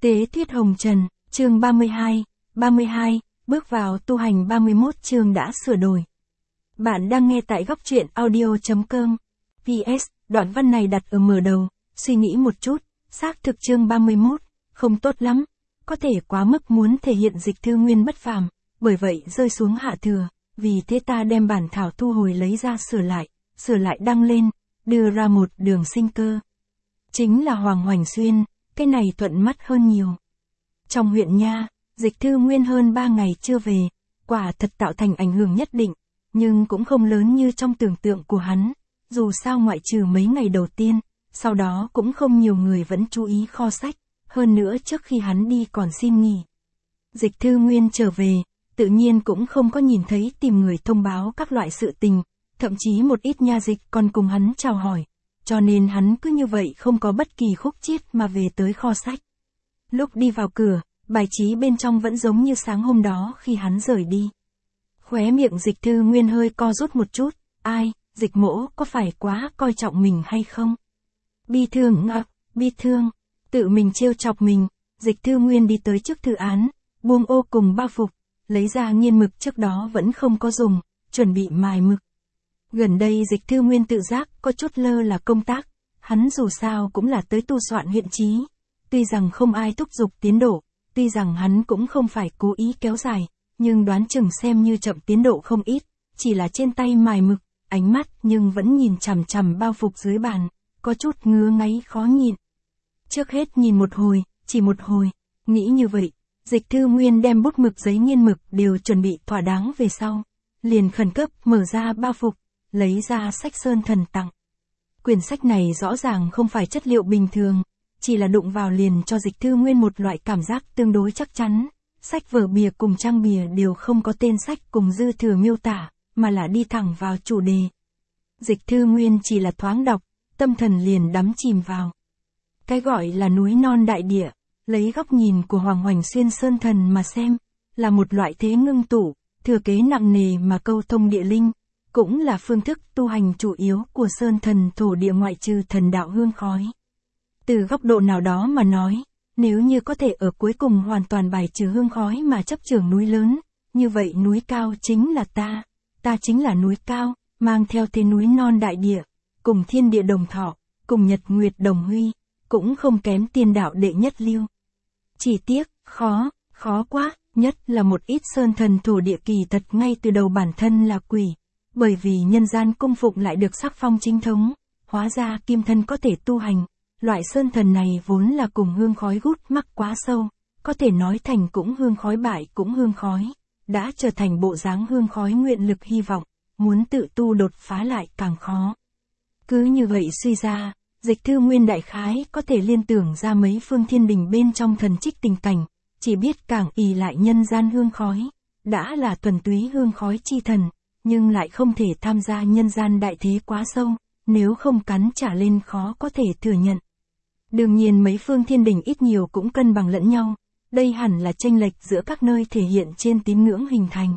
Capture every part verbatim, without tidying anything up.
Tế Thuyết Hồng Trần, chương ba mươi hai, ba mươi hai, bước vào tu hành ba mươi mốt chương đã sửa đổi. Bạn đang nghe tại góc truyện audio chấm com. pê ét, đoạn văn này đặt ở mở đầu, suy nghĩ một chút, xác thực chương ba mươi mốt, không tốt lắm, có thể quá mức muốn thể hiện Dịch Thư Nguyên bất phàm, bởi vậy rơi xuống hạ thừa, vì thế ta đem bản thảo thu hồi lấy ra sửa lại, sửa lại đăng lên, đưa ra một đường sinh cơ. Chính là Hoàng Hoành Xuyên, cái này thuận mắt hơn nhiều. Trong huyện nha, Dịch Thư Nguyên hơn ba ngày chưa về, quả thật tạo thành ảnh hưởng nhất định, nhưng cũng không lớn như trong tưởng tượng của hắn, dù sao ngoại trừ mấy ngày đầu tiên, sau đó cũng không nhiều người vẫn chú ý kho sách, hơn nữa trước khi hắn đi còn xin nghỉ. Dịch Thư Nguyên trở về, tự nhiên cũng không có nhìn thấy tìm người thông báo các loại sự tình, thậm chí một ít nha dịch còn cùng hắn chào hỏi, cho nên hắn cứ như vậy không có bất kỳ khúc chiết mà về tới kho sách. Lúc đi vào cửa, bài trí bên trong vẫn giống như sáng hôm đó khi hắn rời đi. Khóe miệng Dịch Thư Nguyên hơi co rút một chút, ai, Dịch mỗ có phải quá coi trọng mình hay không? Bi thương ngạc, bi thương, tự mình trêu chọc mình, Dịch Thư Nguyên đi tới trước thư án, buông ô cùng bao phục, lấy ra nghiên mực trước đó vẫn không có dùng, chuẩn bị mài mực. Gần đây Dịch Thư Nguyên tự giác có chút lơ là công tác, hắn dù sao cũng là tới tu soạn huyện chí, tuy rằng không ai thúc giục tiến độ, tuy rằng hắn cũng không phải cố ý kéo dài, nhưng đoán chừng xem như chậm tiến độ không ít, chỉ là trên tay mài mực, ánh mắt nhưng vẫn nhìn chằm chằm bao phục dưới bàn, có chút ngứa ngáy khó nhịn. Trước hết nhìn một hồi, chỉ một hồi, nghĩ như vậy, Dịch Thư Nguyên đem bút mực giấy nghiên mực đều chuẩn bị thỏa đáng về sau, liền khẩn cấp mở ra bao phục, lấy ra sách Sơn Thần tặng. Quyển sách này rõ ràng không phải chất liệu bình thường, chỉ là đụng vào liền cho Dịch Thư Nguyên một loại cảm giác tương đối chắc chắn. Sách vở bìa cùng trang bìa đều không có tên sách cùng dư thừa miêu tả, mà là đi thẳng vào chủ đề. Dịch Thư Nguyên chỉ là thoáng đọc, tâm thần liền đắm chìm vào. Cái gọi là núi non đại địa, lấy góc nhìn của Hoàng Hoành Xuyên Sơn Thần mà xem, là một loại thế ngưng tụ, thừa kế nặng nề mà câu thông địa linh, cũng là phương thức tu hành chủ yếu của Sơn Thần thổ địa ngoại trừ thần đạo hương khói. Từ góc độ nào đó mà nói, nếu như có thể ở cuối cùng hoàn toàn bài trừ hương khói mà chấp trưởng núi lớn, như vậy núi cao chính là ta, ta chính là núi cao, mang theo thế núi non đại địa, cùng thiên địa đồng thọ, cùng nhật nguyệt đồng huy, cũng không kém tiên đạo đệ nhất lưu. Chỉ tiếc, khó, khó quá, nhất là một ít Sơn Thần thổ địa kỳ thật ngay từ đầu bản thân là quỷ, bởi vì nhân gian cung phụng lại được sắc phong chính thống, hóa ra kim thân có thể tu hành. Loại Sơn Thần này vốn là cùng hương khói gút mắc quá sâu, có thể nói thành cũng hương khói bại cũng hương khói, đã trở thành bộ dáng hương khói nguyện lực hy vọng, muốn tự tu đột phá lại càng khó. Cứ như vậy suy ra, Dịch Thư Nguyên đại khái có thể liên tưởng ra mấy phương thiên đình bên trong thần trích tình cảnh, chỉ biết càng ỷ lại nhân gian hương khói, đã là thuần túy hương khói chi thần, nhưng lại không thể tham gia nhân gian đại thế quá sâu, nếu không cắn trả lên khó có thể thừa nhận. Đương nhiên mấy phương thiên đình ít nhiều cũng cân bằng lẫn nhau, đây hẳn là chênh lệch giữa các nơi thể hiện trên tín ngưỡng hình thành.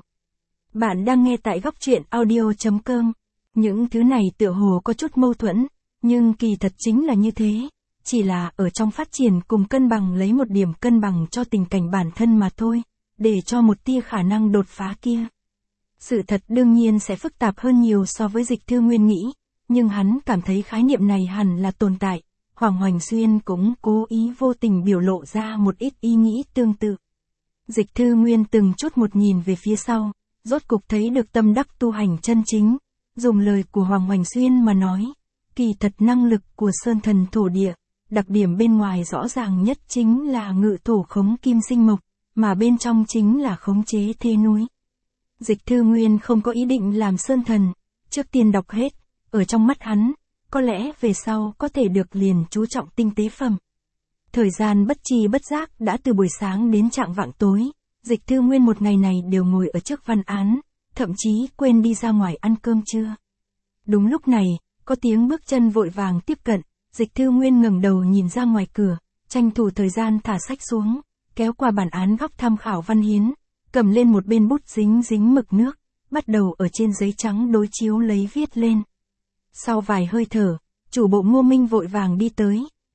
Bạn đang nghe tại góc truyện audio chấm com. Những thứ này tựa hồ có chút mâu thuẫn, nhưng kỳ thật chính là như thế, chỉ là ở trong phát triển cùng cân bằng lấy một điểm cân bằng cho tình cảnh bản thân mà thôi, để cho một tia khả năng đột phá kia. Sự thật đương nhiên sẽ phức tạp hơn nhiều so với Dịch Thư Nguyên nghĩ, nhưng hắn cảm thấy khái niệm này hẳn là tồn tại. Hoàng Hoành Xuyên cũng cố ý vô tình biểu lộ ra một ít ý nghĩ tương tự. Dịch Thư Nguyên từng chút một nhìn về phía sau, rốt cục thấy được tâm đắc tu hành chân chính. Dùng lời của Hoàng Hoành Xuyên mà nói, kỳ thật năng lực của Sơn Thần thổ địa, đặc điểm bên ngoài rõ ràng nhất chính là ngự thổ khống kim sinh mộc, mà bên trong chính là khống chế thế núi. Dịch Thư Nguyên không có ý định làm Sơn Thần, trước tiên đọc hết, ở trong mắt hắn, có lẽ về sau có thể được liền chú trọng tinh tế phẩm. Thời gian bất tri bất giác đã từ buổi sáng đến chạng vạng tối, Dịch Thư Nguyên một ngày này đều ngồi ở trước văn án, thậm chí quên đi ra ngoài ăn cơm trưa. Đúng lúc này, có tiếng bước chân vội vàng tiếp cận, Dịch Thư Nguyên ngẩng đầu nhìn ra ngoài cửa, tranh thủ thời gian thả sách xuống, kéo qua bản án góc tham khảo văn hiến, cầm lên một bên bút dính dính mực nước, bắt đầu ở trên giấy trắng đối chiếu lấy viết lên. Sau vài hơi thở, chủ bộ Ngô Minh vội vàng đi tới,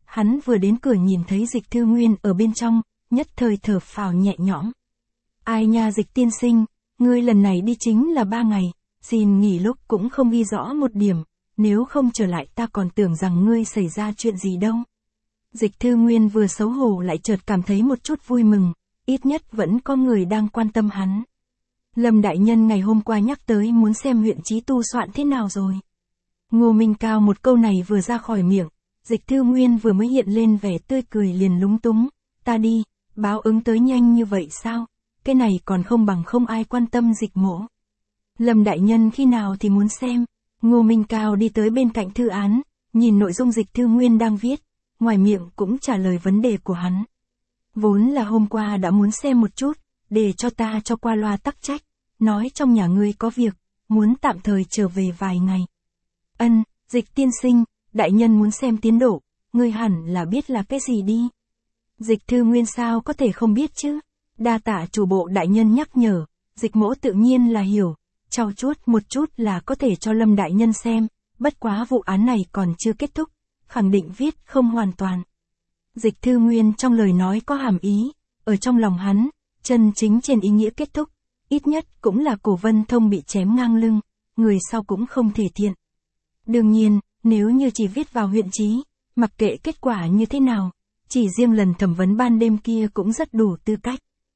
hắn vừa đến cửa nhìn thấy Dịch Thư Nguyên ở bên trong, nhất thời thở phào nhẹ nhõm. Ai nha Dịch tiên sinh, ngươi lần này đi chính là ba ngày, xin nghỉ lúc cũng không ghi rõ một điểm, nếu không trở lại ta còn tưởng rằng ngươi xảy ra chuyện gì đâu. Dịch Thư Nguyên vừa xấu hổ lại chợt cảm thấy một chút vui mừng, ít nhất vẫn có người đang quan tâm hắn. Lâm đại nhân ngày hôm qua nhắc tới muốn xem huyện Chí tu soạn thế nào rồi. Ngô Minh Cao một câu này vừa ra khỏi miệng, Dịch Thư Nguyên vừa mới hiện lên vẻ tươi cười liền lúng túng, ta đi, báo ứng tới nhanh như vậy sao, cái này còn không bằng không ai quan tâm Dịch mỗ. Lâm đại nhân khi nào thì muốn xem. Ngô Minh Cao đi tới bên cạnh thư án, nhìn nội dung Dịch Thư Nguyên đang viết, ngoài miệng cũng trả lời vấn đề của hắn. Vốn là hôm qua đã muốn xem một chút, để cho ta cho qua loa tắc trách, nói trong nhà ngươi có việc, muốn tạm thời trở về vài ngày. Ân, Dịch tiên sinh, đại nhân muốn xem tiến độ, ngươi hẳn là biết là cái gì đi. Dịch Thư Nguyên sao có thể không biết chứ, đa tạ chủ bộ đại nhân nhắc nhở, Dịch mỗ tự nhiên là hiểu, trau chuốt một chút là có thể cho Lâm đại nhân xem, bất quá vụ án này còn chưa kết thúc, khẳng định viết không hoàn toàn. Dịch Thư Nguyên trong lời nói có hàm ý, ở trong lòng hắn, chân chính trên ý nghĩa kết thúc, ít nhất cũng là Cổ Vân Thông bị chém ngang lưng, người sau cũng không thể thiện. Đương nhiên, nếu như chỉ viết vào huyện Chí, mặc kệ kết quả như thế nào, chỉ riêng lần thẩm vấn ban đêm kia cũng rất đủ tư cách.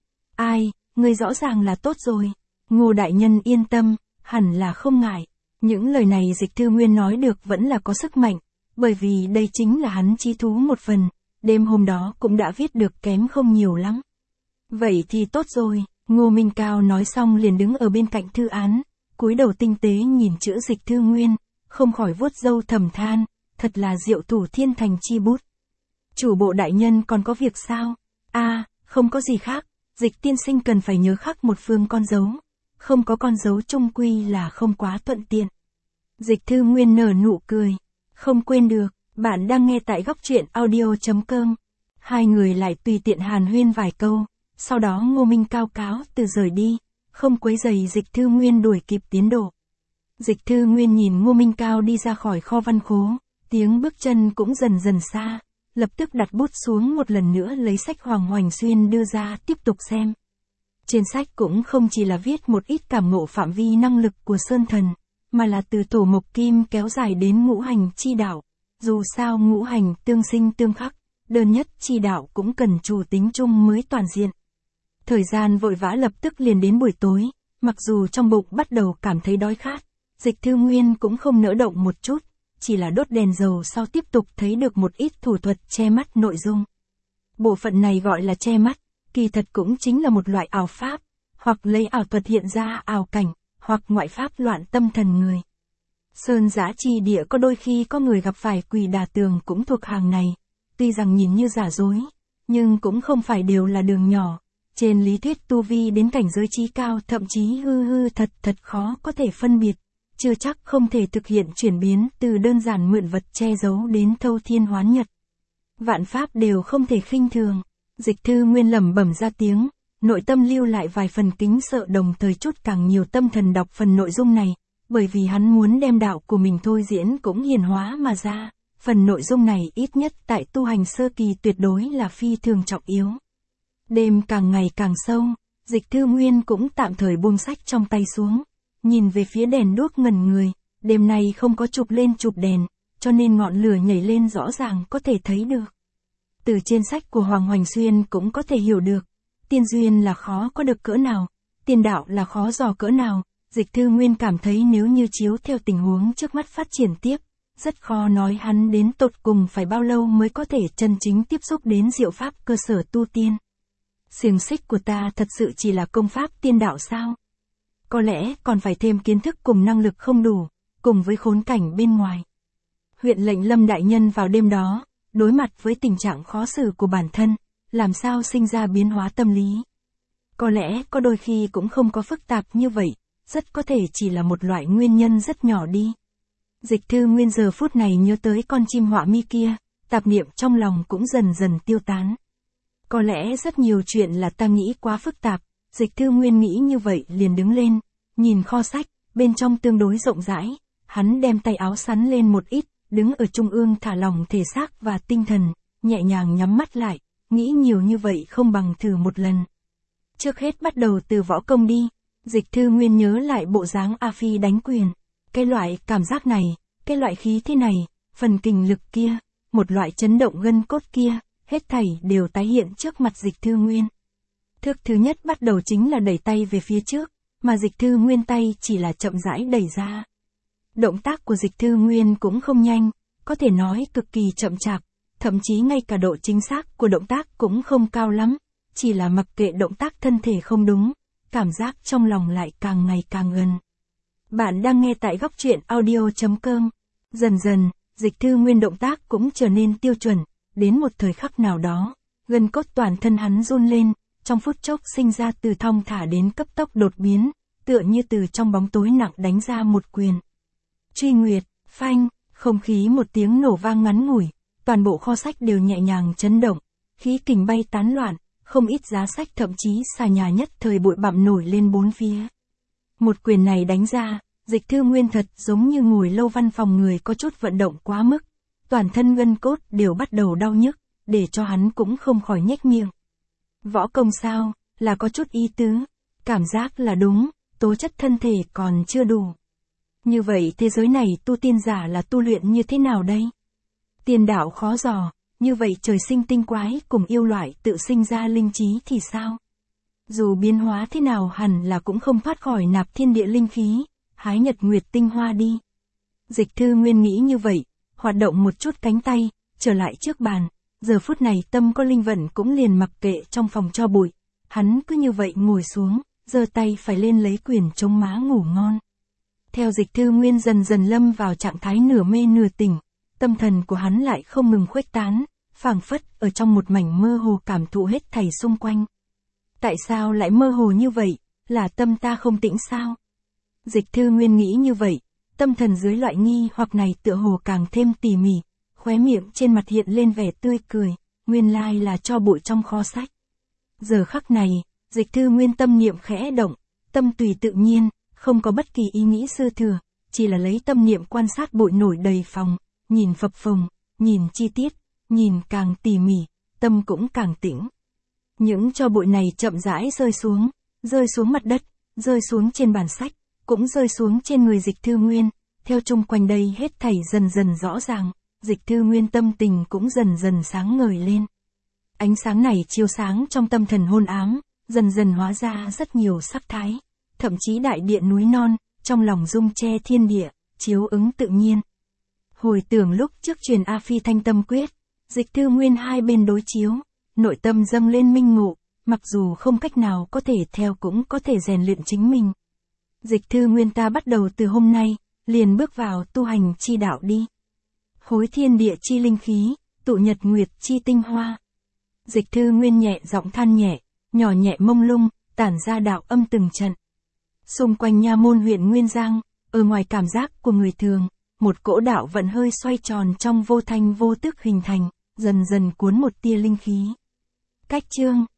Ai, người rõ ràng là tốt rồi. Ngô đại nhân yên tâm, hẳn là không ngại. Những lời này Dịch Thư Nguyên nói được vẫn là có sức mạnh, bởi vì đây chính là hắn chí thú một phần, đêm hôm đó cũng đã viết được kém không nhiều lắm. Vậy thì tốt rồi, Ngô Minh Cao nói xong liền đứng ở bên cạnh thư án, cúi đầu tinh tế nhìn chữ Dịch Thư Nguyên, không khỏi vuốt râu thầm than, thật là diệu thủ thiên thành chi bút. Chủ bộ đại nhân còn có việc sao? A, à, không có gì khác, Dịch tiên sinh cần phải nhớ khắc một phương con dấu. Không có con dấu chung quy là không quá thuận tiện. Dịch Thư Nguyên nở nụ cười. Không quên được, bạn đang nghe tại góc truyện audio chấm com. Hai người lại tùy tiện hàn huyên vài câu, sau đó Ngô Minh Cao cáo từ rời đi, không quấy rầy Dịch Thư Nguyên đuổi kịp tiến độ. Dịch Thư Nguyên nhìn Ngô Minh Cao đi ra khỏi kho văn khố, tiếng bước chân cũng dần dần xa, lập tức đặt bút xuống một lần nữa lấy sách Hoàng Hoành Xuyên đưa ra tiếp tục xem. Trên sách cũng không chỉ là viết một ít cảm ngộ phạm vi năng lực của Sơn Thần, mà là từ tổ mộc kim kéo dài đến ngũ hành chi đạo. Dù sao ngũ hành tương sinh tương khắc, đơn nhất chi đạo cũng cần chủ tính chung mới toàn diện. Thời gian vội vã lập tức liền đến buổi tối, mặc dù trong bụng bắt đầu cảm thấy đói khát, Dịch Thư Nguyên cũng không nỡ động một chút, chỉ là đốt đèn dầu sau tiếp tục thấy được một ít thủ thuật che mắt nội dung. Bộ phận này gọi là che mắt, kỳ thật cũng chính là một loại ảo pháp, hoặc lấy ảo thuật hiện ra ảo cảnh, hoặc ngoại pháp loạn tâm thần người. Sơn Giã Chi Địa có đôi khi có người gặp phải quỷ đả tường cũng thuộc hàng này, tuy rằng nhìn như giả dối, nhưng cũng không phải đều là đường nhỏ. Trên lý thuyết tu vi đến cảnh giới trí cao thậm chí hư hư thật thật khó có thể phân biệt, chưa chắc không thể thực hiện chuyển biến từ đơn giản mượn vật che giấu đến thâu thiên hoán nhật. Vạn pháp đều không thể khinh thường. Dịch Thư Nguyên lẩm bẩm ra tiếng, nội tâm lưu lại vài phần kính sợ đồng thời chút càng nhiều tâm thần đọc phần nội dung này, bởi vì hắn muốn đem đạo của mình thôi diễn cũng hiển hóa mà ra, phần nội dung này ít nhất tại tu hành sơ kỳ tuyệt đối là phi thường trọng yếu. Đêm càng ngày càng sâu, Dịch Thư Nguyên cũng tạm thời buông sách trong tay xuống, nhìn về phía đèn đuốc ngẩn người, đêm nay không có chụp lên chụp đèn, cho nên ngọn lửa nhảy lên rõ ràng có thể thấy được. Từ trên sách của Hoàng Hoành Xuyên cũng có thể hiểu được, tiên duyên là khó có được cỡ nào, tiên đạo là khó dò cỡ nào, Dịch Thư Nguyên cảm thấy nếu như chiếu theo tình huống trước mắt phát triển tiếp, rất khó nói hắn đến tột cùng phải bao lâu mới có thể chân chính tiếp xúc đến diệu pháp cơ sở tu tiên. Xiềng xích của ta thật sự chỉ là công pháp tiên đạo sao? Có lẽ còn phải thêm kiến thức cùng năng lực không đủ, cùng với khốn cảnh bên ngoài. Huyện lệnh Lâm đại nhân vào đêm đó, đối mặt với tình trạng khó xử của bản thân, làm sao sinh ra biến hóa tâm lý. Có lẽ có đôi khi cũng không có phức tạp như vậy, rất có thể chỉ là một loại nguyên nhân rất nhỏ đi. Dịch Thư Nguyên giờ phút này nhớ tới con chim họa mi kia, tạp niệm trong lòng cũng dần dần tiêu tán. Có lẽ rất nhiều chuyện là ta nghĩ quá phức tạp, Dịch Thư Nguyên nghĩ như vậy liền đứng lên, nhìn kho sách, bên trong tương đối rộng rãi, hắn đem tay áo sắn lên một ít, đứng ở trung ương thả lỏng thể xác và tinh thần, nhẹ nhàng nhắm mắt lại, nghĩ nhiều như vậy không bằng thử một lần. Trước hết bắt đầu từ võ công đi, Dịch Thư Nguyên nhớ lại bộ dáng A Phi đánh quyền. Cái loại cảm giác này, cái loại khí thế này, phần kình lực kia, một loại chấn động gân cốt kia, hết thảy đều tái hiện trước mặt Dịch Thư Nguyên. Thức thứ nhất bắt đầu chính là đẩy tay về phía trước, mà Dịch Thư Nguyên tay chỉ là chậm rãi đẩy ra. Động tác của Dịch Thư Nguyên cũng không nhanh, có thể nói cực kỳ chậm chạp, thậm chí ngay cả độ chính xác của động tác cũng không cao lắm, chỉ là mặc kệ động tác thân thể không đúng, cảm giác trong lòng lại càng ngày càng gần. Bạn đang nghe tại góc truyện audio chấm com. Dần dần, Dịch Thư Nguyên động tác cũng trở nên tiêu chuẩn, đến một thời khắc nào đó, gân cốt toàn thân hắn run lên, trong phút chốc sinh ra từ thong thả đến cấp tốc đột biến, tựa như từ trong bóng tối nặng đánh ra một quyền. Truy Nguyệt, phanh, không khí một tiếng nổ vang ngắn ngủi, toàn bộ kho sách đều nhẹ nhàng chấn động, khí kình bay tán loạn, không ít giá sách thậm chí xà nhà nhất thời bụi bặm nổi lên bốn phía. Một quyền này đánh ra, Dịch Thư Nguyên thật giống như ngồi lâu văn phòng người có chút vận động quá mức, toàn thân gân cốt đều bắt đầu đau nhức, để cho hắn cũng không khỏi nhếch miệng. Võ công sao, là có chút ý tứ, cảm giác là đúng, tố chất thân thể còn chưa đủ. Như vậy thế giới này tu tiên giả là tu luyện như thế nào đây? Tiên đạo khó dò, như vậy trời sinh tinh quái cùng yêu loại tự sinh ra linh trí thì sao? Dù biến hóa thế nào hẳn là cũng không thoát khỏi nạp thiên địa linh khí, hái nhật nguyệt tinh hoa đi. Dịch Thư Nguyên nghĩ như vậy, hoạt động một chút cánh tay, trở lại trước bàn, giờ phút này tâm có linh vận cũng liền mặc kệ trong phòng cho bụi, hắn cứ như vậy ngồi xuống, giơ tay phải lên lấy quyền chống má ngủ ngon. Theo Dịch Thư Nguyên dần dần lâm vào trạng thái nửa mê nửa tỉnh, tâm thần của hắn lại không ngừng khuếch tán, phảng phất ở trong một mảnh mơ hồ cảm thụ hết thảy xung quanh. Tại sao lại mơ hồ như vậy, là tâm ta không tĩnh sao? Dịch Thư Nguyên nghĩ như vậy, tâm thần dưới loại nghi hoặc này tựa hồ càng thêm tỉ mỉ, khóe miệng trên mặt hiện lên vẻ tươi cười, nguyên lai là cho bụi trong kho sách. Giờ khắc này, Dịch Thư Nguyên tâm niệm khẽ động, tâm tùy tự nhiên, không có bất kỳ ý nghĩ sư thừa, chỉ là lấy tâm niệm quan sát bụi nổi đầy phòng, nhìn phập phồng, nhìn chi tiết, nhìn càng tỉ mỉ, tâm cũng càng tĩnh. Những cho bụi này chậm rãi rơi xuống, rơi xuống mặt đất, rơi xuống trên bàn sách, cũng rơi xuống trên người Dịch Thư Nguyên, theo chung quanh đây hết thảy dần dần rõ ràng, Dịch Thư Nguyên tâm tình cũng dần dần sáng ngời lên. Ánh sáng này chiếu sáng trong tâm thần hôn ám, dần dần hóa ra rất nhiều sắc thái, thậm chí đại địa núi non, trong lòng dung che thiên địa, chiếu ứng tự nhiên. Hồi tưởng lúc trước truyền A Phi Thanh Tâm Quyết, Dịch Thư Nguyên hai bên đối chiếu, nội tâm dâng lên minh ngộ, mặc dù không cách nào có thể theo cũng có thể rèn luyện chính mình. Dịch Thư Nguyên ta bắt đầu từ hôm nay, liền bước vào tu hành chi đạo đi. Hối thiên địa chi linh khí, tụ nhật nguyệt chi tinh hoa. Dịch Thư Nguyên nhẹ giọng than nhẹ, nhỏ nhẹ mông lung, tản ra đạo âm từng trận. Xung quanh nha môn huyện Nguyên Giang, ở ngoài cảm giác của người thường, một cỗ đạo vận hơi xoay tròn trong vô thanh vô tức hình thành, dần dần cuốn một tia linh khí. Cách chương